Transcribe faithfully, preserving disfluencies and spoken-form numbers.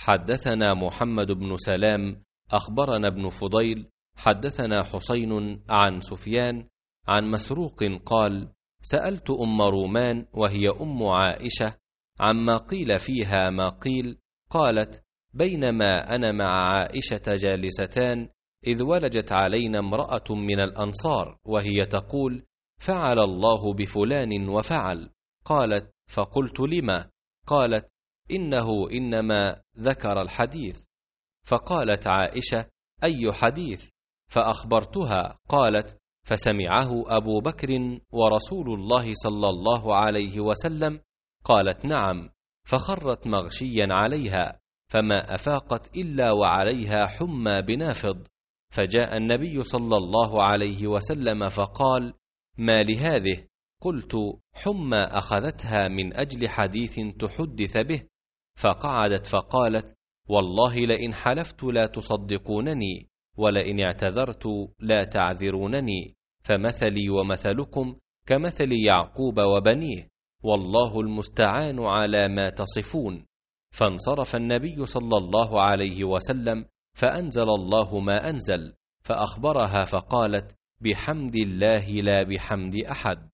حدثنا محمد بن سلام أخبرنا ابن فضيل حدثنا حسين عن سفيان عن مسروق قال: سألت أم رومان وهي أم عائشة عما قيل فيها ما قيل، قالت: بينما أنا مع عائشة جالستان إذ ولجت علينا امرأة من الأنصار وهي تقول: فعل الله بفلان وفعل. قالت: فقلت: لما؟ قالت: إنه إنما ذكر الحديث. فقالت عائشة: أي حديث؟ فأخبرتها. قالت: فسمعه أبو بكر ورسول الله صلى الله عليه وسلم. قالت: نعم. فخرت مغشيا عليها فما أفاقت إلا وعليها حمى بنافض، فجاء النبي صلى الله عليه وسلم فقال: ما لهذه؟ قلت: حمى أخذتها من أجل حديث تحدث به. فقعدت فقالت: والله لئن حلفت لا تصدقونني، ولئن اعتذرت لا تعذرونني، فمثلي ومثلكم كمثل يعقوب وبنيه، والله المستعان على ما تصفون. فانصرف النبي صلى الله عليه وسلم فأنزل الله ما أنزل، فأخبرها فقالت: بحمد الله لا بحمد أحد.